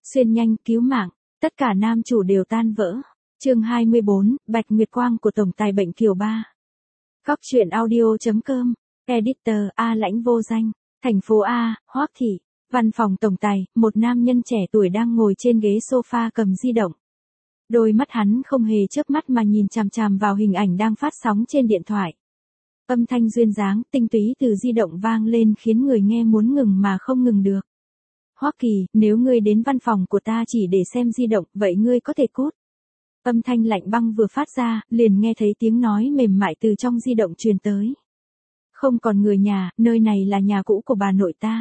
Xuyên nhanh cứu mạng, tất cả nam chủ đều tan vỡ. Chương 24, Bạch Nguyệt Quang của tổng tài bệnh Kiều Ba. Góc truyện audio.com, editor A Lãnh Vô Danh, thành phố A, Hoắc Thị, văn phòng tổng tài, một nam nhân trẻ tuổi đang ngồi trên ghế sofa cầm di động. Đôi mắt hắn không hề chớp mắt mà nhìn chằm chằm vào hình ảnh đang phát sóng trên điện thoại. Âm thanh duyên dáng, tinh túy từ di động vang lên khiến người nghe muốn ngừng mà không ngừng được. Hoắc Kỳ, nếu ngươi đến văn phòng của ta chỉ để xem di động, vậy ngươi có thể cút. Âm thanh lạnh băng vừa phát ra, liền nghe thấy tiếng nói mềm mại từ trong di động truyền tới. Không còn người nhà, nơi này là nhà cũ của bà nội ta.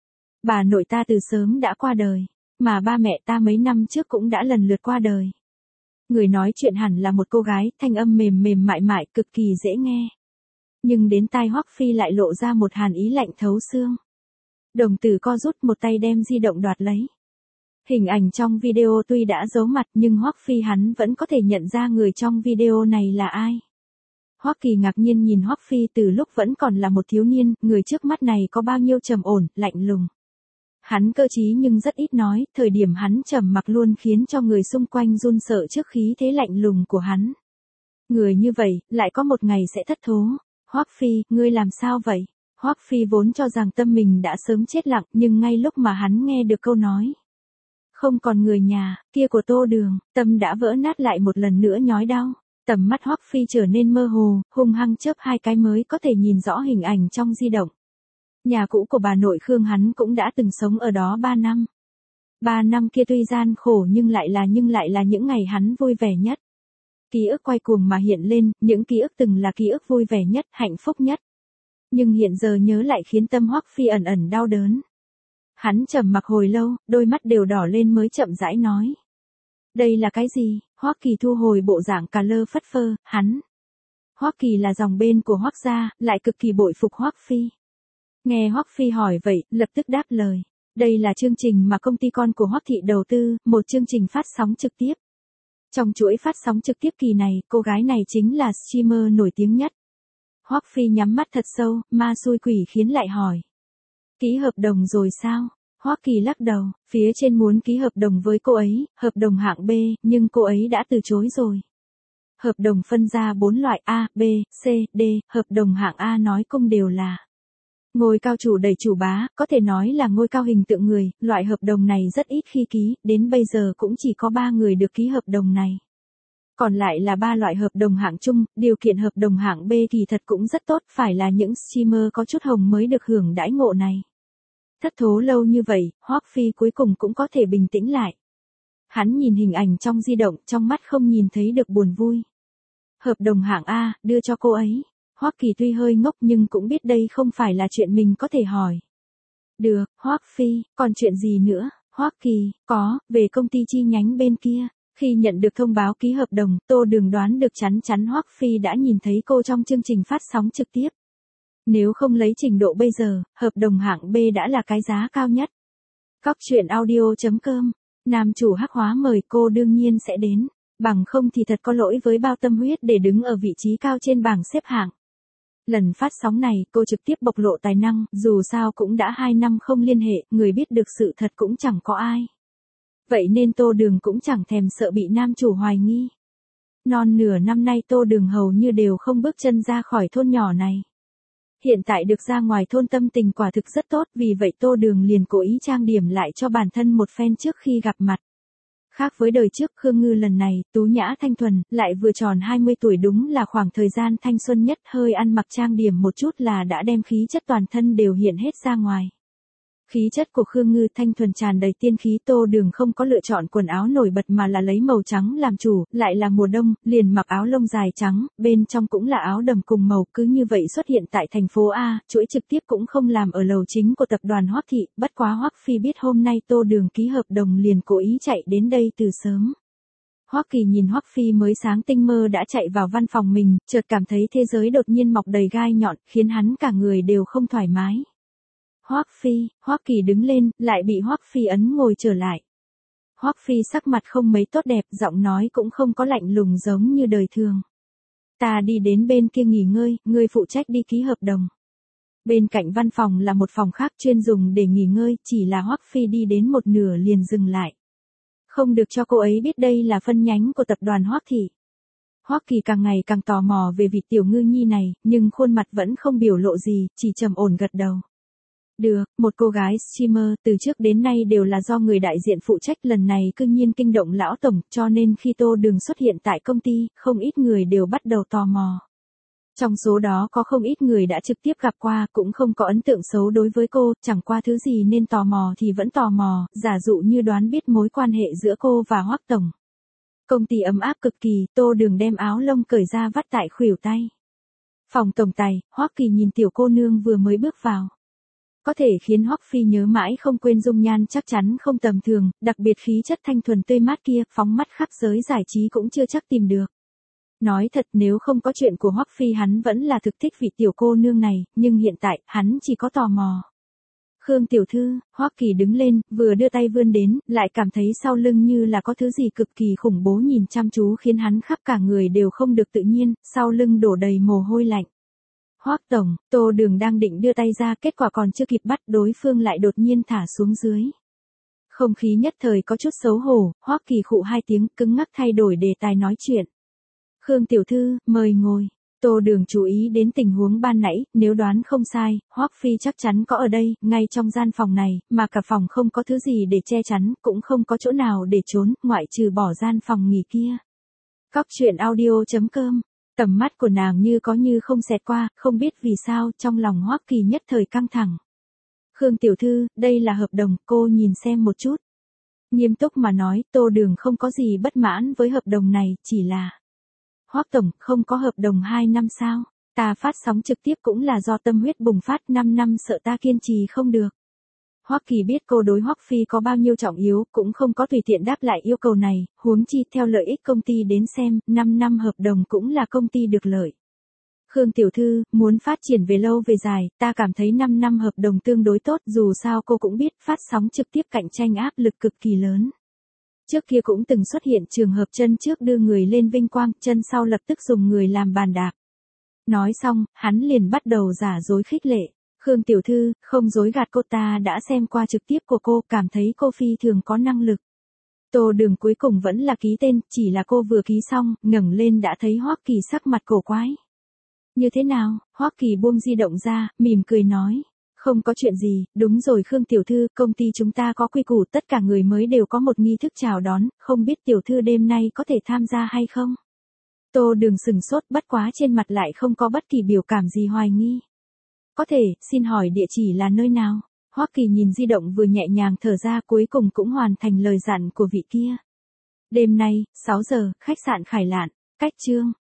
Bà nội ta từ sớm đã qua đời, mà ba mẹ ta mấy năm trước cũng đã lần lượt qua đời. Người nói chuyện hẳn là một cô gái, thanh âm mềm mềm mại mại, cực kỳ dễ nghe. Nhưng đến tai Hoắc Phi lại lộ ra một hàn ý lạnh thấu xương. Đồng tử co rút, một tay đem di động đoạt lấy. Hình ảnh trong video tuy đã giấu mặt nhưng Hoắc Phi hắn vẫn có thể nhận ra người trong video này là ai. Hoắc Kỳ ngạc nhiên nhìn Hoắc Phi từ lúc vẫn còn là một thiếu niên, người trước mắt này có bao nhiêu trầm ổn, lạnh lùng. Hắn cơ trí nhưng rất ít nói, thời điểm hắn trầm mặc luôn khiến cho người xung quanh run sợ trước khí thế lạnh lùng của hắn. Người như vậy, lại có một ngày sẽ thất thố. Hoắc Phi, ngươi làm sao vậy? Hoắc Phi vốn cho rằng tâm mình đã sớm chết lặng, nhưng ngay lúc mà hắn nghe được câu nói không còn người nhà, kia của Tô Đường, tâm đã vỡ nát lại một lần nữa nhói đau. Tầm mắt Hoắc Phi trở nên mơ hồ, hung hăng chớp hai cái mới có thể nhìn rõ hình ảnh trong di động. Nhà cũ của bà nội Khương hắn cũng đã từng sống ở đó 3 năm. 3 năm kia tuy gian khổ nhưng lại là những ngày hắn vui vẻ nhất. Ký ức quay cuồng mà hiện lên, những ký ức từng là ký ức vui vẻ nhất, hạnh phúc nhất. Nhưng hiện giờ nhớ lại khiến tâm Hoắc Phi ẩn ẩn đau đớn. Hắn trầm mặc hồi lâu, đôi mắt đều đỏ lên mới chậm rãi nói. Đây là cái gì? Hoắc Kỳ thu hồi bộ dạng cà lơ phất phơ, hắn. Hoắc Kỳ là dòng bên của Hoắc gia, lại cực kỳ bội phục Hoắc Phi. Nghe Hoắc Phi hỏi vậy, lập tức đáp lời. Đây là chương trình mà công ty con của Hoắc Thị đầu tư, một chương trình phát sóng trực tiếp. Trong chuỗi phát sóng trực tiếp kỳ này, cô gái này chính là streamer nổi tiếng nhất. Hoắc Phi nhắm mắt thật sâu, ma xui quỷ khiến lại hỏi. Ký hợp đồng rồi sao? Hoắc Kỳ lắc đầu, phía trên muốn ký hợp đồng với cô ấy, hợp đồng hạng B, nhưng cô ấy đã từ chối rồi. Hợp đồng phân ra 4 loại A, B, C, D, hợp đồng hạng A nói cung đều là ngôi cao chủ đầy chủ bá, có thể nói là ngôi cao hình tượng người, loại hợp đồng này rất ít khi ký, đến bây giờ cũng chỉ có 3 người được ký hợp đồng này. Còn lại là 3 loại hợp đồng hạng chung, điều kiện hợp đồng hạng B thì thật cũng rất tốt, phải là những streamer có chút hồng mới được hưởng đãi ngộ này. Thất thố lâu như vậy, Hoắc Phi cuối cùng cũng có thể bình tĩnh lại. Hắn nhìn hình ảnh trong di động, trong mắt không nhìn thấy được buồn vui. Hợp đồng hạng A, đưa cho cô ấy. Hoắc Kỳ tuy hơi ngốc nhưng cũng biết đây không phải là chuyện mình có thể hỏi. Được, Hoắc Phi, còn chuyện gì nữa? Hoắc Kỳ, có, về công ty chi nhánh bên kia. Khi nhận được thông báo ký hợp đồng, Tô Đường đoán được chắn chắn Hoắc Phi đã nhìn thấy cô trong chương trình phát sóng trực tiếp. Nếu không lấy trình độ bây giờ, hợp đồng hạng B đã là cái giá cao nhất. Góc truyện audio.com, nam chủ Hắc Hóa mời cô đương nhiên sẽ đến, bằng không thì thật có lỗi với bao tâm huyết để đứng ở vị trí cao trên bảng xếp hạng. Lần phát sóng này cô trực tiếp bộc lộ tài năng, dù sao cũng đã 2 năm không liên hệ, người biết được sự thật cũng chẳng có ai. Vậy nên Tô Đường cũng chẳng thèm sợ bị nam chủ hoài nghi. Non nửa năm nay Tô Đường hầu như đều không bước chân ra khỏi thôn nhỏ này. Hiện tại được ra ngoài thôn tâm tình quả thực rất tốt, vì vậy Tô Đường liền cố ý trang điểm lại cho bản thân một phen trước khi gặp mặt. Khác với đời trước, Khương Ngư lần này, tú nhã thanh thuần, lại vừa tròn 20 tuổi, đúng là khoảng thời gian thanh xuân nhất, hơi ăn mặc trang điểm một chút là đã đem khí chất toàn thân đều hiện hết ra ngoài. Khí chất của Khương Ngư thanh thuần tràn đầy tiên khí, Tô Đường không có lựa chọn quần áo nổi bật mà là lấy màu trắng làm chủ, lại là mùa đông, liền mặc áo lông dài trắng, bên trong cũng là áo đầm cùng màu, cứ như vậy xuất hiện tại thành phố A, chuỗi trực tiếp cũng không làm ở lầu chính của tập đoàn Hoắc Thị, bất quá Hoắc Phi biết hôm nay Tô Đường ký hợp đồng liền cố ý chạy đến đây từ sớm. Hoắc Kỳ nhìn Hoắc Phi mới sáng tinh mơ đã chạy vào văn phòng mình, chợt cảm thấy thế giới đột nhiên mọc đầy gai nhọn, khiến hắn cả người đều không thoải mái. Hoắc Phi, Hoắc Kỳ đứng lên, lại bị Hoắc Phi ấn ngồi trở lại. Hoắc Phi sắc mặt không mấy tốt đẹp, giọng nói cũng không có lạnh lùng giống như đời thường. Ta đi đến bên kia nghỉ ngơi, ngươi phụ trách đi ký hợp đồng. Bên cạnh văn phòng là một phòng khác chuyên dùng để nghỉ ngơi, chỉ là Hoắc Phi đi đến một nửa liền dừng lại. Không được cho cô ấy biết đây là phân nhánh của tập đoàn Hoắc Thị. Hoắc Kỳ càng ngày càng tò mò về vị tiểu ngư nhi này, nhưng khuôn mặt vẫn không biểu lộ gì, chỉ trầm ổn gật đầu. Được, một cô gái streamer từ trước đến nay đều là do người đại diện phụ trách, lần này cư nhiên kinh động lão tổng, cho nên khi Tô Đường xuất hiện tại công ty, không ít người đều bắt đầu tò mò. Trong số đó có không ít người đã trực tiếp gặp qua, cũng không có ấn tượng xấu đối với cô, chẳng qua thứ gì nên tò mò thì vẫn tò mò, giả dụ như đoán biết mối quan hệ giữa cô và Hoắc tổng. Công ty ấm áp cực kỳ, Tô Đường đem áo lông cởi ra vắt tại khuỷu tay. Phòng tổng tài, Hoắc Kỳ nhìn tiểu cô nương vừa mới bước vào. Có thể khiến Hoắc Phi nhớ mãi không quên dung nhan chắc chắn không tầm thường, đặc biệt khí chất thanh thuần tươi mát kia, phóng mắt khắp giới giải trí cũng chưa chắc tìm được. Nói thật, nếu không có chuyện của Hoắc Phi hắn vẫn là thực thích vị tiểu cô nương này, nhưng hiện tại, hắn chỉ có tò mò. Khương tiểu thư, Hoắc Kỳ đứng lên, vừa đưa tay vươn đến, lại cảm thấy sau lưng như là có thứ gì cực kỳ khủng bố nhìn chăm chú khiến hắn khắp cả người đều không được tự nhiên, sau lưng đổ đầy mồ hôi lạnh. Hoắc tổng, Tô Đường đang định đưa tay ra, kết quả còn chưa kịp bắt, đối phương lại đột nhiên thả xuống dưới. Không khí nhất thời có chút xấu hổ, Hoắc Kỳ khụ hai tiếng, cứng ngắc thay đổi đề tài nói chuyện. Khương tiểu thư, mời ngồi. Tô Đường chú ý đến tình huống ban nãy, nếu đoán không sai, Hoắc Phi chắc chắn có ở đây, ngay trong gian phòng này, mà cả phòng không có thứ gì để che chắn, cũng không có chỗ nào để trốn, ngoại trừ bỏ gian phòng nghỉ kia. Cóc truyện audio.com. Tầm mắt của nàng như có như không xẹt qua, không biết vì sao, trong lòng Hoắc Kỳ nhất thời căng thẳng. Khương tiểu thư, đây là hợp đồng, cô nhìn xem một chút. Nghiêm túc mà nói, Tô Đường không có gì bất mãn với hợp đồng này, chỉ là... Hoắc tổng, không có hợp đồng 2 năm sao? Ta phát sóng trực tiếp cũng là do tâm huyết bùng phát, 5 năm sợ ta kiên trì không được. Hoắc Kỳ biết cô đối Hoắc Phi có bao nhiêu trọng yếu, cũng không có tùy tiện đáp lại yêu cầu này, huống chi theo lợi ích công ty đến xem, 5 năm hợp đồng cũng là công ty được lợi. Khương tiểu thư, muốn phát triển về lâu về dài, ta cảm thấy 5 năm hợp đồng tương đối tốt, dù sao cô cũng biết phát sóng trực tiếp cạnh tranh áp lực cực kỳ lớn. Trước kia cũng từng xuất hiện trường hợp chân trước đưa người lên vinh quang, chân sau lập tức dùng người làm bàn đạp. Nói xong, hắn liền bắt đầu giả dối khích lệ. Khương tiểu thư, không dối gạt cô, ta đã xem qua trực tiếp của cô, cảm thấy cô phi thường có năng lực. Tô Đường cuối cùng vẫn là ký tên, chỉ là cô vừa ký xong, ngẩng lên đã thấy Hoắc Kỳ sắc mặt cổ quái. Như thế nào? Hoắc Kỳ buông di động ra, mỉm cười nói. Không có chuyện gì, đúng rồi Khương tiểu thư, công ty chúng ta có quy củ, tất cả người mới đều có một nghi thức chào đón, không biết tiểu thư đêm nay có thể tham gia hay không? Tô Đường sừng sốt, bất quá trên mặt lại không có bất kỳ biểu cảm gì hoài nghi. Có thể, xin hỏi địa chỉ là nơi nào? Hoắc Kỳ nhìn di động vừa nhẹ nhàng thở ra, cuối cùng cũng hoàn thành lời dặn của vị kia. Đêm nay, 6 giờ, khách sạn Khải Lạn, cách chương.